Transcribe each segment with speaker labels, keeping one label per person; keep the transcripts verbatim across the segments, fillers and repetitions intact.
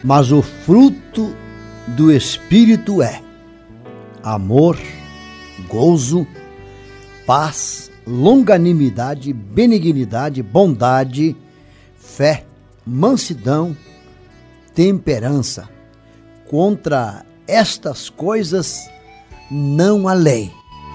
Speaker 1: Mas o fruto do Espírito é amor, gozo, paz, longanimidade, benignidade, bondade, fé, mansidão, temperança. Contra estas coisas não há lei.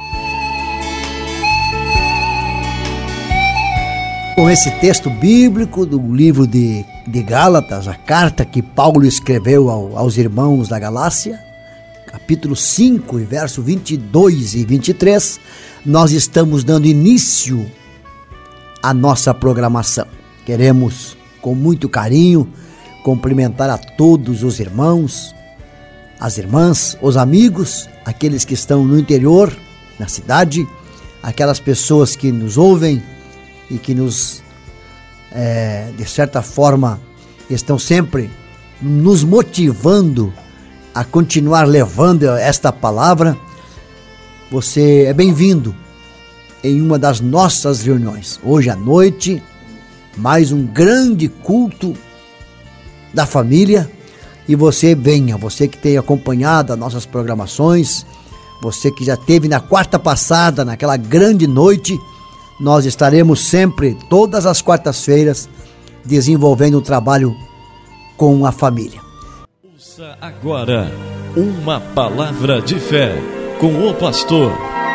Speaker 1: Com esse texto bíblico do livro de, de Gálatas, a carta que Paulo escreveu ao, aos irmãos da Galácia, capítulo cinco, verso vinte e dois e vinte e três, nós estamos dando início à nossa programação. Queremos, com muito carinho, cumprimentar a todos os irmãos, as irmãs, os amigos, aqueles que estão no interior, na cidade, aquelas pessoas que nos ouvem e que nos, é, de certa forma, estão sempre nos motivando a continuar levando esta palavra. Você é bem-vindo em uma das nossas reuniões. Hoje à noite, mais um grande culto da família, e você venha, você que tem acompanhado as nossas programações, você que já esteve na quarta passada, naquela grande noite. Nós estaremos sempre, todas as quartas-feiras, desenvolvendo um trabalho com a família.
Speaker 2: Ouça agora uma palavra de fé com o pastor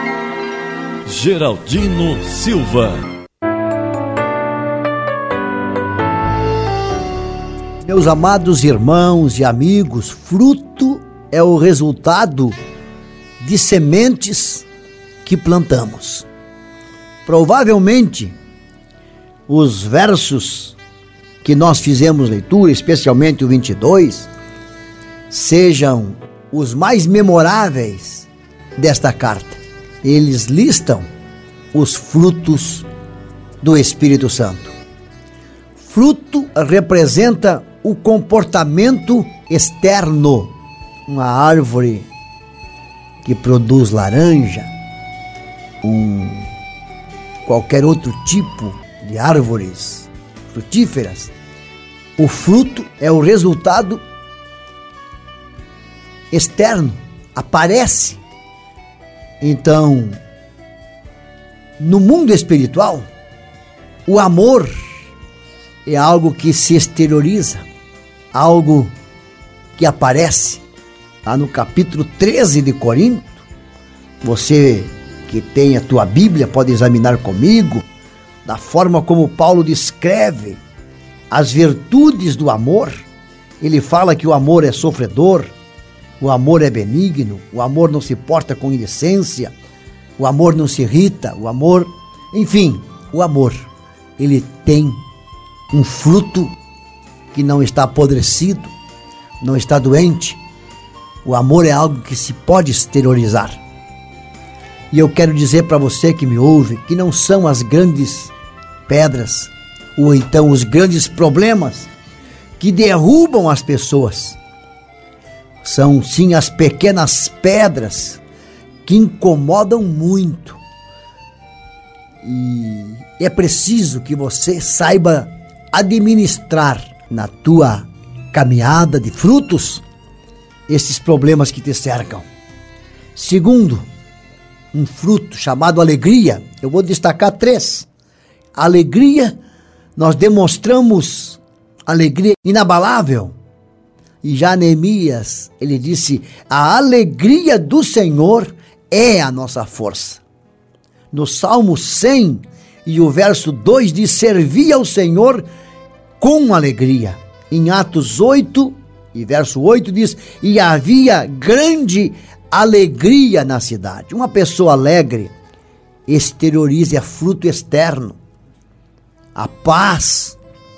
Speaker 2: Geraldino Silva.
Speaker 1: Meus amados irmãos e amigos, fruto é o resultado de sementes que plantamos. Provavelmente, os versos que nós fizemos leitura, especialmente o vinte e dois, sejam os mais memoráveis desta carta. Eles listam os frutos do Espírito Santo. Fruto representa o comportamento externo. Uma árvore que produz laranja, um qualquer outro tipo de árvores frutíferas, o fruto é o resultado externo, aparece. Então, no mundo espiritual, o amor é algo que se exterioriza, algo que aparece. Lá no capítulo treze de Corinto, você que tem a tua Bíblia pode examinar comigo, da forma como Paulo descreve as virtudes do amor. Ele fala que o amor é sofredor, o amor é benigno, o amor não se porta com indecência, o amor não se irrita, o amor, enfim, o amor, ele tem um fruto que não está apodrecido, não está doente. O amor é algo que se pode exteriorizar. E eu quero dizer para você que me ouve, que não são as grandes pedras, ou então os grandes problemas que derrubam as pessoas. São sim as pequenas pedras que incomodam muito. E é preciso que você saiba administrar na tua caminhada de frutos esses problemas que te cercam. Segundo, um fruto chamado alegria. Eu vou destacar três. Alegria, nós demonstramos alegria inabalável. E já Neemias, ele disse, a alegria do Senhor é a nossa força. No Salmo cem e o verso dois diz, servi ao Senhor com alegria. Em Atos oito e verso oito diz, e havia grande alegria na cidade. Uma pessoa alegre exterioriza, é fruto externo. A paz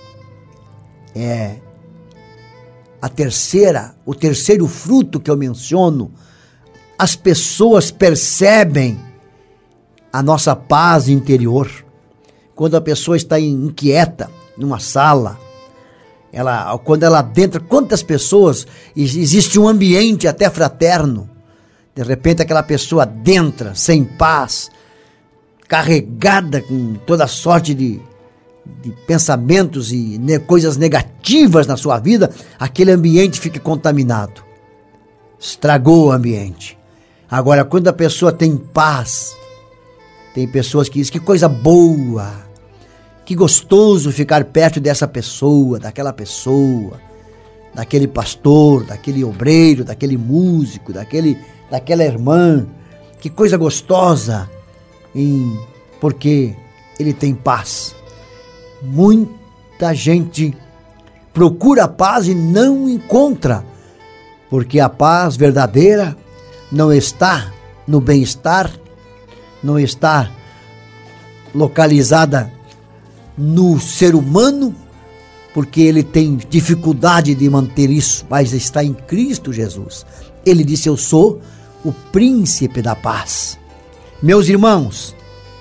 Speaker 1: é a terceira, o terceiro fruto que eu menciono. As pessoas percebem a nossa paz interior. Quando a pessoa está inquieta numa sala, ela, quando ela adentra, quantas pessoas, existe um ambiente até fraterno, de repente aquela pessoa adentra sem paz, carregada com toda sorte de de pensamentos e ne- coisas negativas na sua vida, aquele ambiente fica contaminado. Estragou o ambiente. Agora, quando a pessoa tem paz, tem pessoas que dizem que coisa boa, que gostoso ficar perto dessa pessoa, daquela pessoa, daquele pastor, daquele obreiro, daquele músico, daquele, daquela irmã, que coisa gostosa, em, porque ele tem paz. Muita gente procura a paz e não encontra, porque a paz verdadeira não está no bem-estar, não está localizada no ser humano, porque ele tem dificuldade de manter isso, mas está em Cristo Jesus. Ele disse: eu sou o príncipe da paz. Meus irmãos,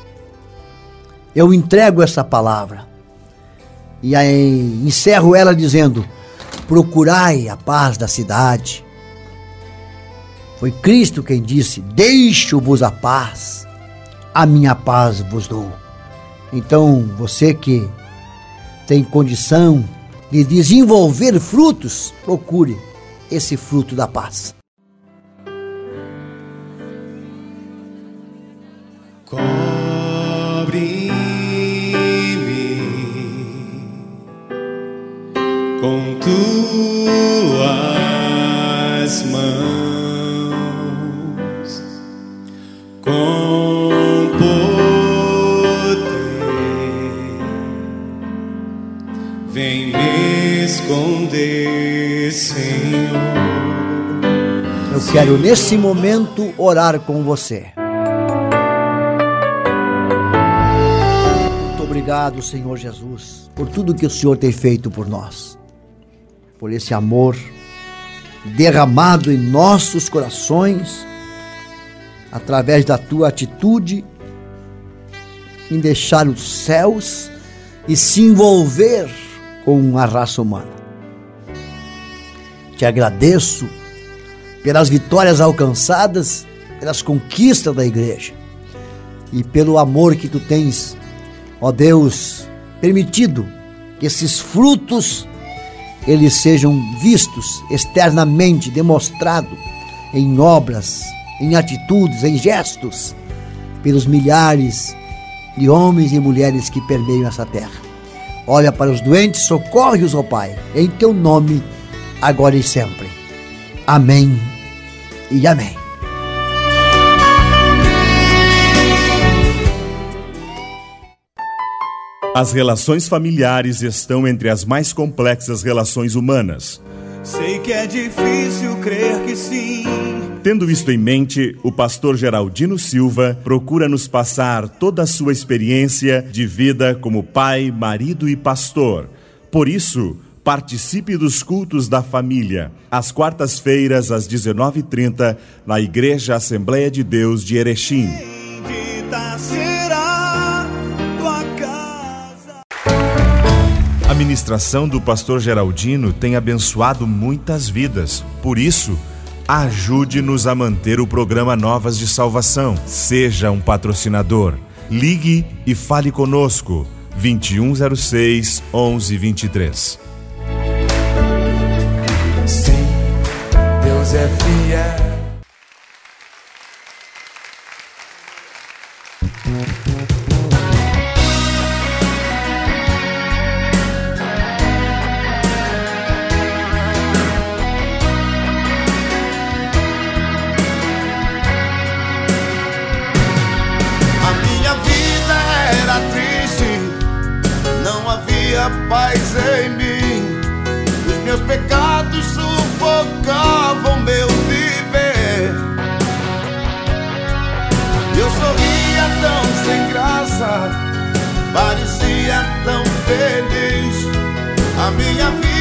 Speaker 1: eu entrego essa palavra e aí encerro ela dizendo: procurai a paz da cidade. Foi Cristo quem disse: deixo-vos a paz, a minha paz vos dou. Então, você que tem condição de desenvolver frutos, procure esse fruto da paz.
Speaker 3: Cobre-me com tuas mãos, com poder, vem me esconder, Senhor.
Speaker 1: Eu quero nesse momento orar com você. Muito obrigado, Senhor Jesus, por tudo que o Senhor tem feito por nós, por esse amor derramado em nossos corações, através da tua atitude em deixar os céus e se envolver com a raça humana. Te agradeço pelas vitórias alcançadas, pelas conquistas da igreja e pelo amor que tu tens, ó Deus, permitido que esses frutos eles sejam vistos externamente, demonstrados em obras, em atitudes, em gestos, pelos milhares de homens e mulheres que permeiam essa terra. Olha para os doentes, socorre-os, ó Pai, em teu nome, agora e sempre. Amém e amém.
Speaker 4: As relações familiares estão entre as mais complexas relações humanas.
Speaker 3: Sei que é difícil crer que sim.
Speaker 4: Tendo isto em mente, o pastor Geraldino Silva procura nos passar toda a sua experiência de vida como pai, marido e pastor. Por isso, participe dos cultos da família, às quartas-feiras, às dezenove e trinta, na Igreja Assembleia de Deus de Erechim.
Speaker 3: Bendita será tua casa.
Speaker 4: A ministração do pastor Geraldino tem abençoado muitas vidas. Por isso, ajude-nos a manter o programa Novas de Salvação. Seja um patrocinador. Ligue e fale conosco. vinte e um zero seis, onze vinte e três.
Speaker 3: Sim, Deus é fiel.
Speaker 5: Paz em mim, os meus pecados sufocavam meu viver. Eu sorria tão sem graça, parecia tão feliz. A minha vida